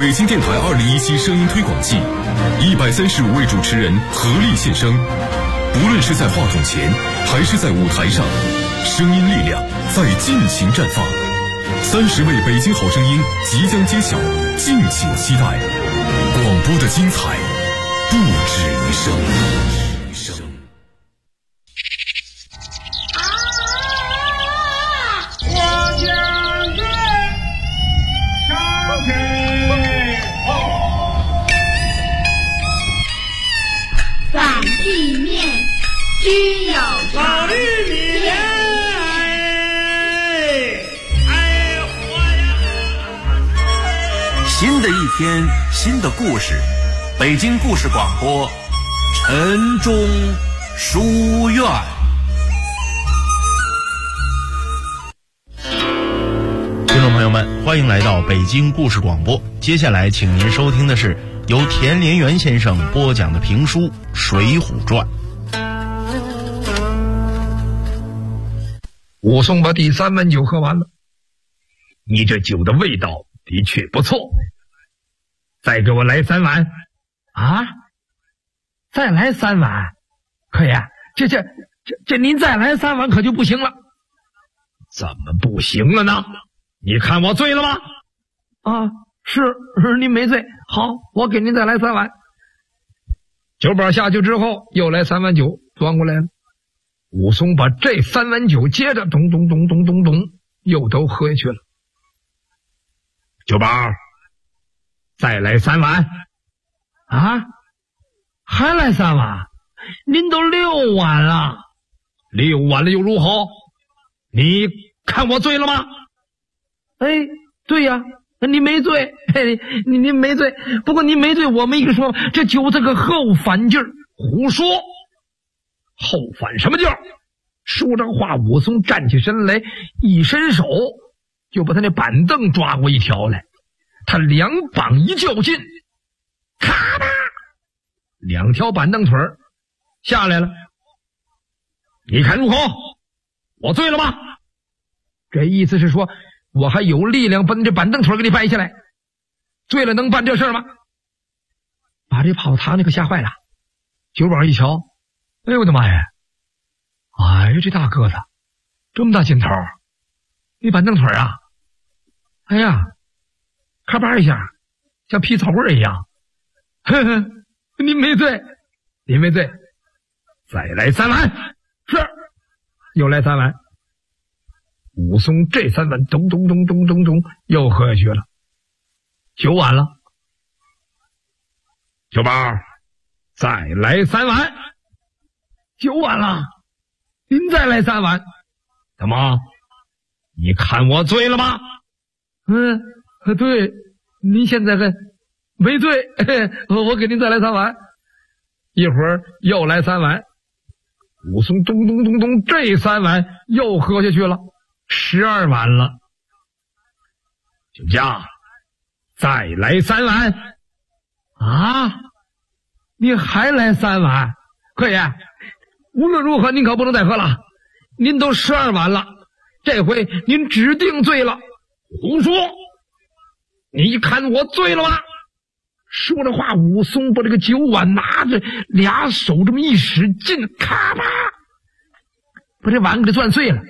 北京电台2017声音推广季，135位主持人合力献声。不论是在话筒前，还是在舞台上，声音力量在尽情绽放。30位北京好声音即将揭晓，敬请期待。广播的精彩不止于声。 只有老玉米莲， 新的一天，新的故事，北京故事广播，晨钟书院。听众朋友们，欢迎来到北京故事广播。接下来，请您收听的是由田连元先生播讲的评书《水浒传》。 武松把第3碗酒喝完了，你这酒的味道的确不错，再给我来3碗。 啊，再来3碗？可爷，这您再来3碗可就不行了。 怎么不行了呢？你看我醉了吗？ 啊，是您没醉。好，我给您再来3碗。 酒保下去之后，又来3碗酒端过来了。武松把这3碗酒接着咚咚咚咚咚咚又都喝下去了。酒保，再来3碗。 啊，还来3碗？您都6碗了。 6碗了又如何？你看我醉了吗？ 哎，对呀，你没醉，您没醉。不过您没醉，我没跟说，这酒这个后反劲儿。 胡说！后反什么劲儿？说着话，武松站起身来，一伸手就把他那板凳抓过一条来，他2膀一较劲，咔吧，2条板凳腿下来了。你看如何？我醉了吗？这意思是说我还有力量把你这板凳腿给你掰下来，醉了能办这事吗？把这跑堂那个吓坏了。酒保一瞧，哎呦我的妈呀！哎呀，这大个子，这么大劲头，那板凳腿啊，哎呀，咔吧一下，像劈草棍一样。呵呵，您没醉，您没醉，再来3碗。是，又来3碗。武松这3碗咚咚咚咚咚咚又喝下去了。9碗了。酒保，再来3碗。9碗了，您再来3碗。怎么？你看我醉了吗？ 对，您现在还没醉，我给您再来3碗。 一会儿又来3碗。武松咚咚咚咚，这3碗又喝下去了，12碗了。酒家，再来3碗。 啊，你还来3碗？可爷，无论如何您可不能再喝了，您都12碗了，这回您指定醉了。 胡说！你看我醉了吗？说着话，武松把这个酒碗拿着，2手这么一使劲，咔吧，把这碗给攥碎了。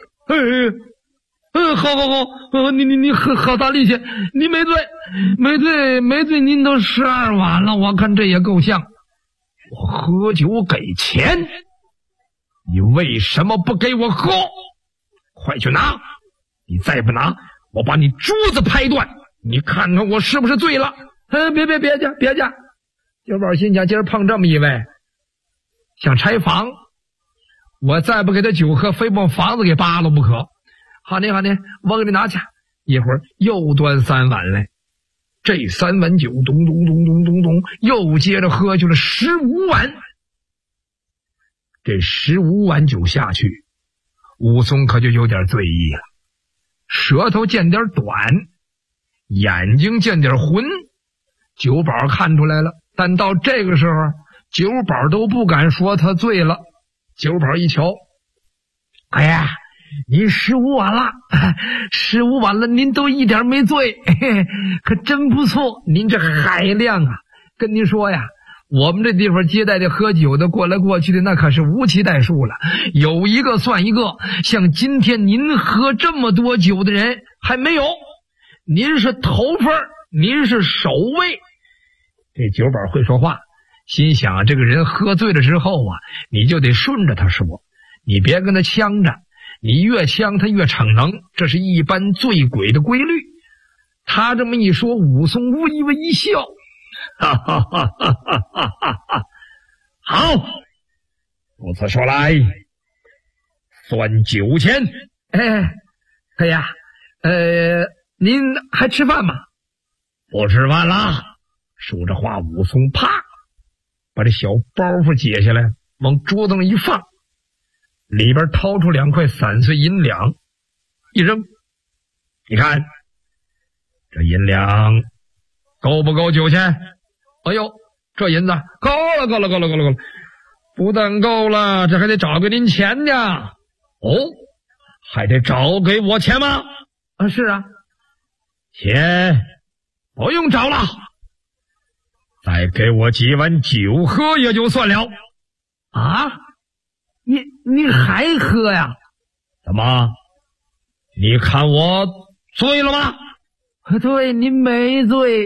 好，你好大力气，您没醉，您都12碗了，我看这也够呛。 我喝酒给钱，你为什么不给我喝？快去拿！你再不拿，我把你桌子拍断！你看看我是不是醉了？ 别介！酒保心想，今儿碰这么一位，想拆房，我再不给他酒喝，非把房子给扒了不可。好呢，我给你拿去。一会儿又端3碗来，这3碗酒咚咚咚咚咚咚，又接着喝去了15碗。 这15碗酒下去，武松可就有点醉意了，舌头见点短，眼睛见点浑。酒保看出来了，但到这个时候，酒保都不敢说他醉了。酒保一瞧，哎呀， 您15碗了，15碗了，您都一点没醉，可真不错，您这海量啊！跟您说呀，我们这地方接待的喝酒的过来过去的那可是无期待数了，有一个算一个。像今天您喝这么多酒的人还没有，您是头份，您是首位。这酒保会说话，心想这个人喝醉了之后啊，你就得顺着他说，你别跟他呛着，你越呛他越逞能，这是一般醉鬼的规律。他这么一说，武松微微一笑，哈哈哈哈哈哈！好，如此说来，算酒钱。可以啊。您还吃饭吗？不吃饭了。说着话，武松啪把这小包袱解下来，往桌子上一放，里边掏出2块散碎银两，一扔。你看这银两够不够酒钱？哎呦，这银子够了，不但够了，这还得找给您钱呢。哦，还得找给我钱吗？是啊。钱不用找了，再给我几碗酒喝也就算了。啊，你还喝呀？怎么？你看我醉了吗？对，您没醉。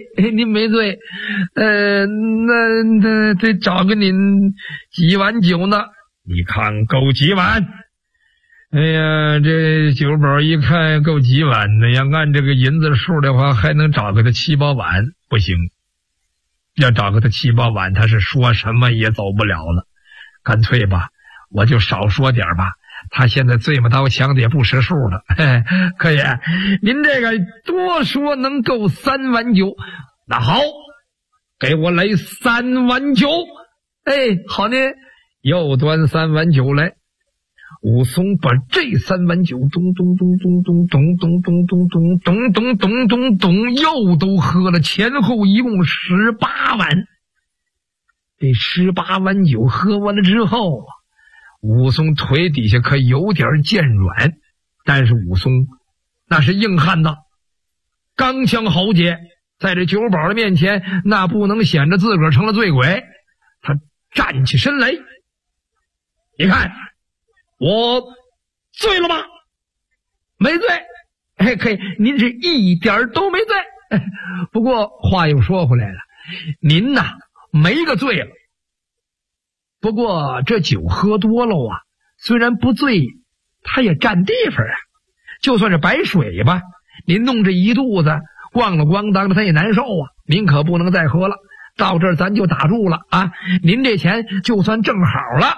那得找给您几碗酒呢？你看够几碗？哎呀，这酒保一看够几碗呢？要按这个银子数的话，还能找个他7、8碗，不行。要找个他7、8碗，他是说什么也走不了了。干脆吧，我就少说点吧。他现在醉嘛刀枪的也不识数了。可以，您这个多说能够3碗酒。那好，给我来3碗酒。好呢，又端3碗酒来。武松把这3碗酒咚咚咚咚咚咚咚咚咚咚咚咚咚咚咚又都喝了，前后一共18碗。这18碗酒喝完了之后啊，武松腿底下可有点渐软，但是武松那是硬汉子，刚强豪杰，在这酒保的面前那不能显着自个儿成了醉鬼。他站起身来，你看我醉了吗？没醉。可以，您是一点都没醉。不过话又说回来了，您呐没个醉了。不过这酒喝多了啊，虽然不醉，它也占地方啊。就算是白水吧，您弄这一肚子，咣了咣当的，他也难受啊。您可不能再喝了，到这儿咱就打住了啊！您这钱就算正好了。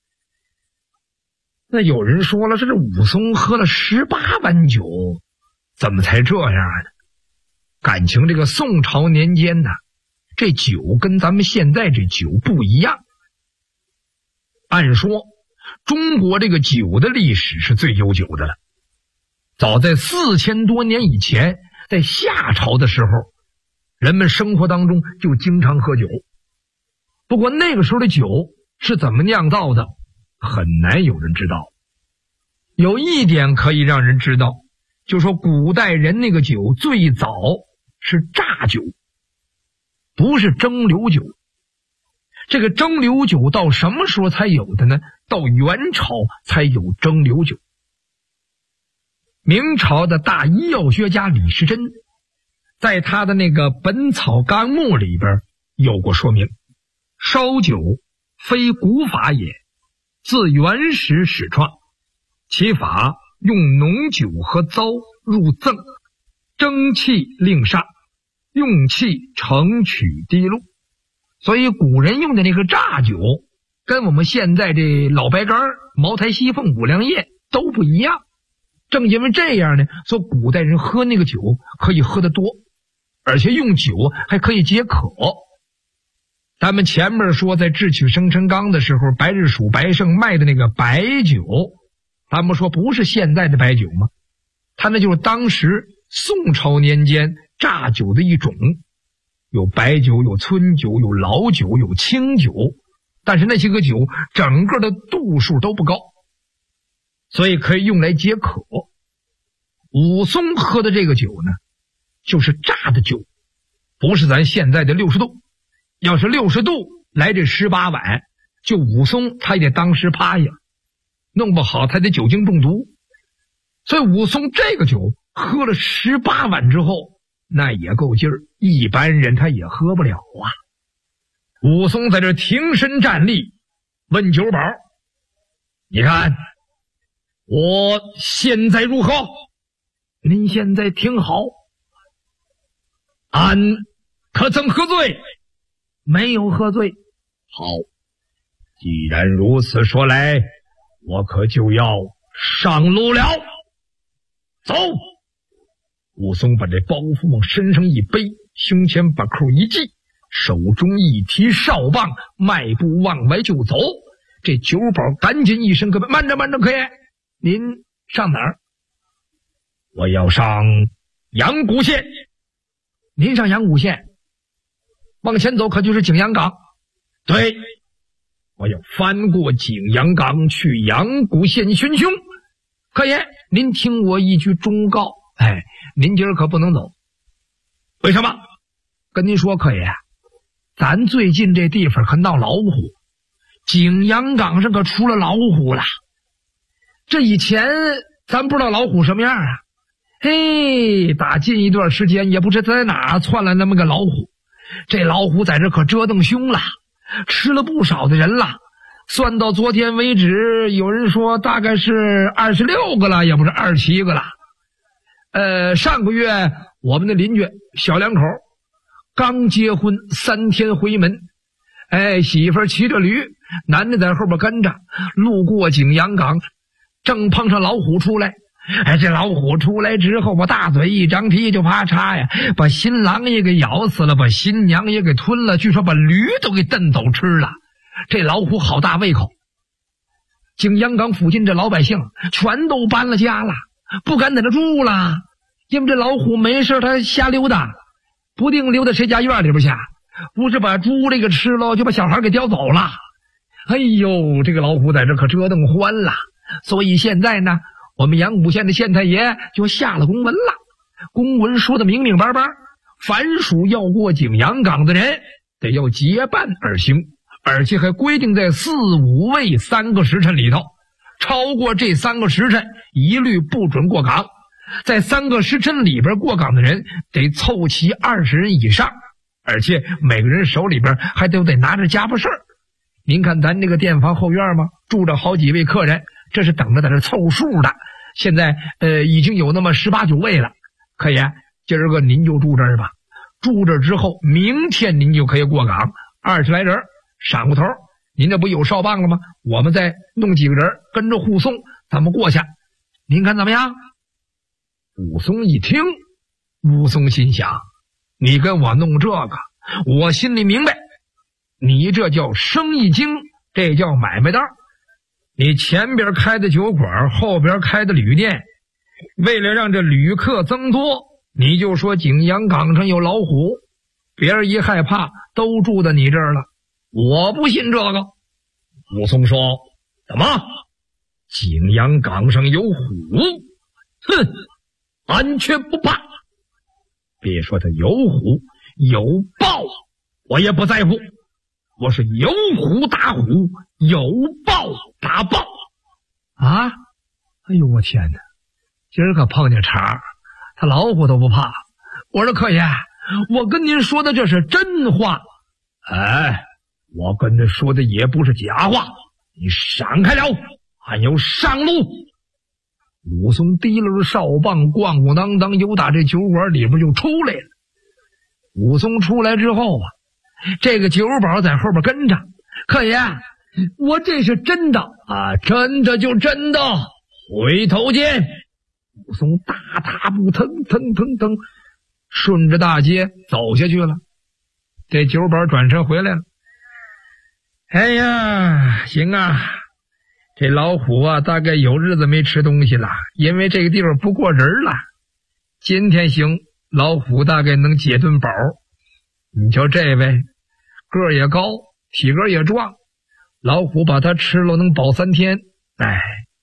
那有人说了，这是武松喝了18碗酒，怎么才这样呢？感情这个宋朝年间呢，这酒跟咱们现在这酒不一样。按说中国这个酒的历史是最悠久的了，早在4000多年以前，在夏朝的时候，人们生活当中就经常喝酒。不过那个时候的酒是怎么酿造的，很难有人知道。有一点可以让人知道，就说古代人那个酒最早是榨酒，不是蒸馏酒。这个蒸馏酒到什么时候才有的呢？到元朝才有蒸馏酒。明朝的大医药学家李时珍在他的那个《本草纲目》里边有过说明，烧酒非古法也，自原始始创，其法用浓酒和糟入赠，蒸气令上，用气盛取滴露。所以古人用的那个榨酒跟我们现在这老白干、茅台、西凤、五粮液都不一样。正因为这样呢，所以古代人喝那个酒可以喝得多，而且用酒还可以解渴。咱们前面说在智取生辰纲的时候，白日鼠白胜卖的那个白酒，咱们说不是现在的白酒吗？它那就是当时宋朝年间榨酒的一种，有白酒，有村酒，有老酒，有清酒，但是那些个酒整个的度数都不高。 所以可以用来解渴。武松喝的这个酒呢，就是榨的酒，不是咱现在的60度。要是60度来这18碗，就武松他也得当时趴下，弄不好他得酒精中毒。所以武松这个酒喝了18碗之后，那也够劲儿，一般人他也喝不了啊。武松在这挺身站立，问酒保：“你看我现在如何？”“您现在挺好。”“俺可曾喝醉？”“没有喝醉。”“好，既然如此说来，我可就要上路了。走！”武松把这包袱往身上一背，胸前把扣一系，手中一提哨棒，迈步往外就走。这酒保赶紧一声：“可慢着，慢着，可爷，您上哪儿？”“我要上阳谷县。”“您上阳谷县？往前走可就是景阳冈。”“对，我要翻过景阳冈去阳谷县寻凶。可爷，您听我一句忠告，您今儿可不能走。”“为什么？”“跟您说，可爷，咱最近这地方可闹老虎，景阳冈上可出了老虎了。这以前咱不知道老虎什么样啊，打近一段时间也不知在哪窜来那么个老虎。这老虎在这可折腾凶了，吃了不少的人了。算到昨天为止，有人说大概是26个了，也不是27个了。上个月我们的邻居小两口刚结婚3天回门，媳妇儿骑着驴，男的在后边跟着，路过景阳冈，正碰上老虎出来。这老虎出来之后，我大嘴一张蹄就啪嚓呀，把新郎也给咬死了，把新娘也给吞了，据说把驴都给蹬走吃了。这老虎好大胃口，景阳冈附近这老百姓全都搬了家了，不敢在这住了，因为这老虎没事他瞎溜达，不定溜到谁家院里边去，不是把猪这个吃了，就把小孩给叼走了。这个老虎在这可折腾欢了。所以现在呢，我们阳谷县的县太爷就下了公文了，公文说的明明白白，凡属要过景阳冈的人得要结伴而行，而且还规定在4、5未3个时辰里头，超过这3个时辰一律不准过岗。在3个时辰里边过岗的人得凑齐20人以上，而且每个人手里边还都得拿着家伙事儿。您看咱这个店房后院吗？住着好几位客人，这是等着在这凑数的。现在已经有那么18、19位了。可爷，今儿个您就住这儿吧。住这儿之后，明天您就可以过岗，20来人，闪过头，您这不有哨棒了吗？我们再弄几个人跟着护送，咱们过去。您看怎么样？武松一听，武松心想：你跟我弄这个，我心里明白，你这叫生意经，这叫买卖单。你前边开的酒馆，后边开的旅店，为了让这旅客增多，你就说景阳冈上有老虎，别人一害怕都住在你这儿了。我不信这个。武松说：怎么？景阳冈上有虎？哼，俺却不怕。别说他有虎有豹，我也不在乎。我是有虎打虎，有豹打豹啊！哎呦，我天哪！今儿可碰见茬，他老虎都不怕。我说客爷，我跟您说的这是真话。我跟他说的也不是假话。你闪开了，俺要上路。武松提溜着哨棒，咣咣当当，由打这酒馆里边就出来了。武松出来之后啊，这个酒保在后边跟着。客爷，我这是真的啊，真的就真的。回头见。武松大踏步腾腾腾腾顺着大街走下去了。这酒保转身回来了。哎呀，行啊，这老虎啊大概有日子没吃东西了，因为这个地方不过人了。今天行，老虎大概能解顿饱。你瞧这位个儿也高，体格也壮，老虎把他吃了能饱3天。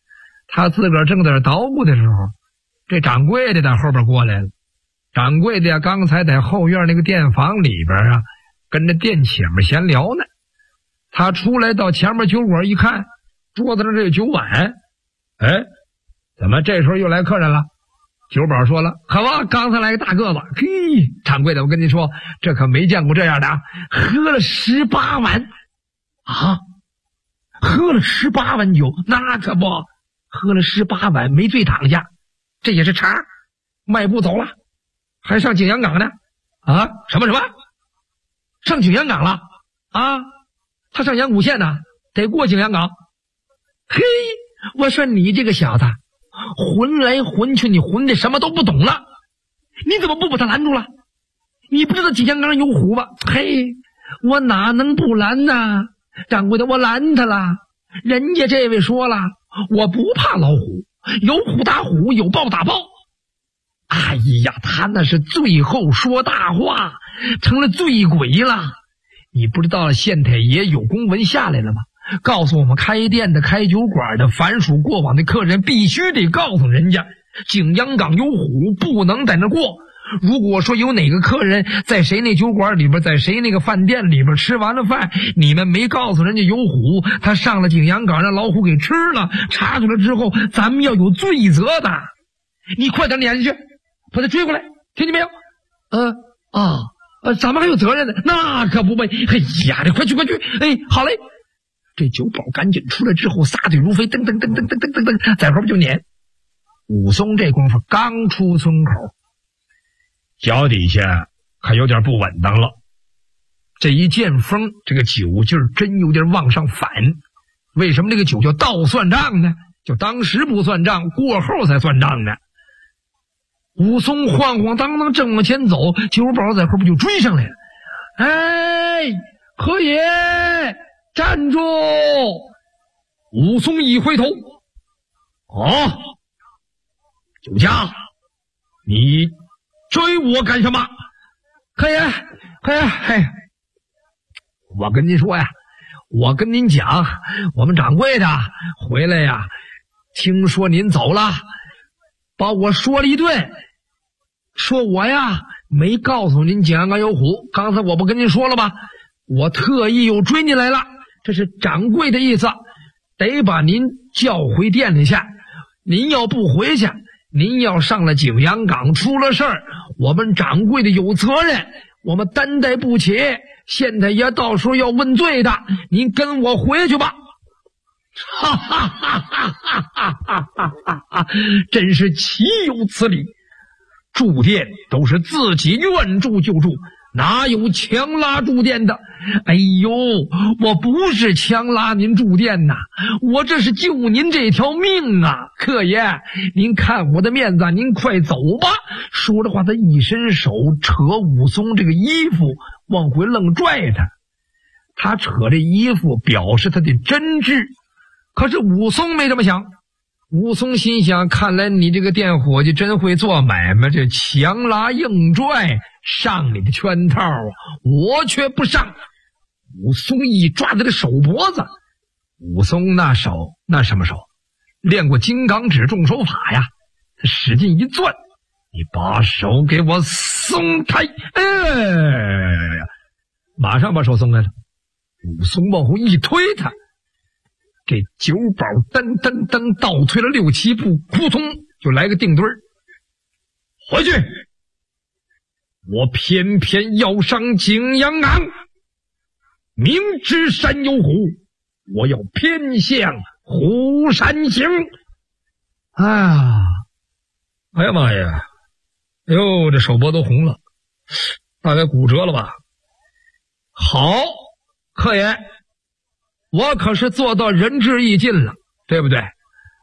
他自个儿正在这捣鼓的时候，这掌柜的在后边过来了。掌柜的呀，刚才在后院那个店房里边啊，跟着店姐们闲聊呢。他出来到前面酒馆一看，桌子上这有酒碗，哎，怎么这时候又来客人了？酒保说了，好吧，刚才来个大个子，嘿，掌柜的，我跟你说，这可没见过这样的啊，喝了18碗啊，喝了18碗酒，那可不，喝了18碗没醉躺下，这也是茬，迈步走了，还上景阳冈呢？啊，什么上景阳冈了啊？他上阳谷县呢，得过景阳冈。嘿，我说你这个小子，混来混去，你混的什么都不懂了，你怎么不把他拦住了？你不知道景阳冈有虎吧？嘿，我哪能不拦呢？掌柜的，我拦他了。人家这位说了，我不怕老虎，有虎打虎，有豹打豹。哎呀，他那是最后说大话，成了醉鬼了。你不知道县太爷有公文下来了吗？告诉我们开店的、开酒馆的，凡属过往的客人，必须得告诉人家景阳冈有虎，不能在那过。如果说有哪个客人在谁那酒馆里边，在谁那个饭店里边吃完了饭，你们没告诉人家有虎，他上了景阳冈让老虎给吃了，查出来之后咱们要有罪责的。你快点撵下去，把他追过来，听见没有？咱们还有责任呢，那可不呗。哎呀，你快去！哎，好嘞。这酒保赶紧出来之后，撒腿如飞，噔噔噔噔噔噔噔噔，在后边就撵。武松这功夫刚出村口，脚底下还有点不稳当了。这一见风，这个酒劲儿真有点往上反。为什么这个酒叫倒算账呢？就当时不算账，过后才算账呢。武松晃晃荡荡正往前走，酒保在后边就追上来了。哎，何爷，站住！武松一回头，酒家，你追我干什么？何爷，我跟您说呀，我跟您讲，我们掌柜的回来呀，听说您走了，把我说了一顿，说我呀没告诉您景阳冈有虎。刚才我不跟您说了吗？我特意又追您来了，这是掌柜的意思，得把您叫回店里去。您要不回去，您要上了景阳冈出了事儿，我们掌柜的有责任，我们担待不起，县太爷到时候要问罪的。您跟我回去吧。哈哈哈哈哈哈哈！真是岂有此理！住店都是自己愿住就住，哪有强拉住店的？哎呦，我不是强拉您住店呐，我这是救您这条命啊！客爷，您看我的面子，您快走吧。说着话，他一伸手扯武松这个衣服，往回愣拽他。他扯这衣服表示他的真挚，可是武松没这么想。武松心想，看来你这个店伙计真会做买卖，这强拉硬拽上你的圈套啊，我却不上。武松一抓他的手脖子，武松那手那什么手，练过金刚指重手法呀，他使劲一攥，你把手给我松开！马上把手松开了。武松往后一推他，这酒保噔噔噔倒退了6、7步，扑通就来个定墩儿。回去，我偏偏要上景阳冈，明知山有虎，我要偏向虎山行。哎呀妈呀！哎呦，这手脖都红了，大概骨折了吧？好，客爷，我可是做到仁至义尽了，对不对？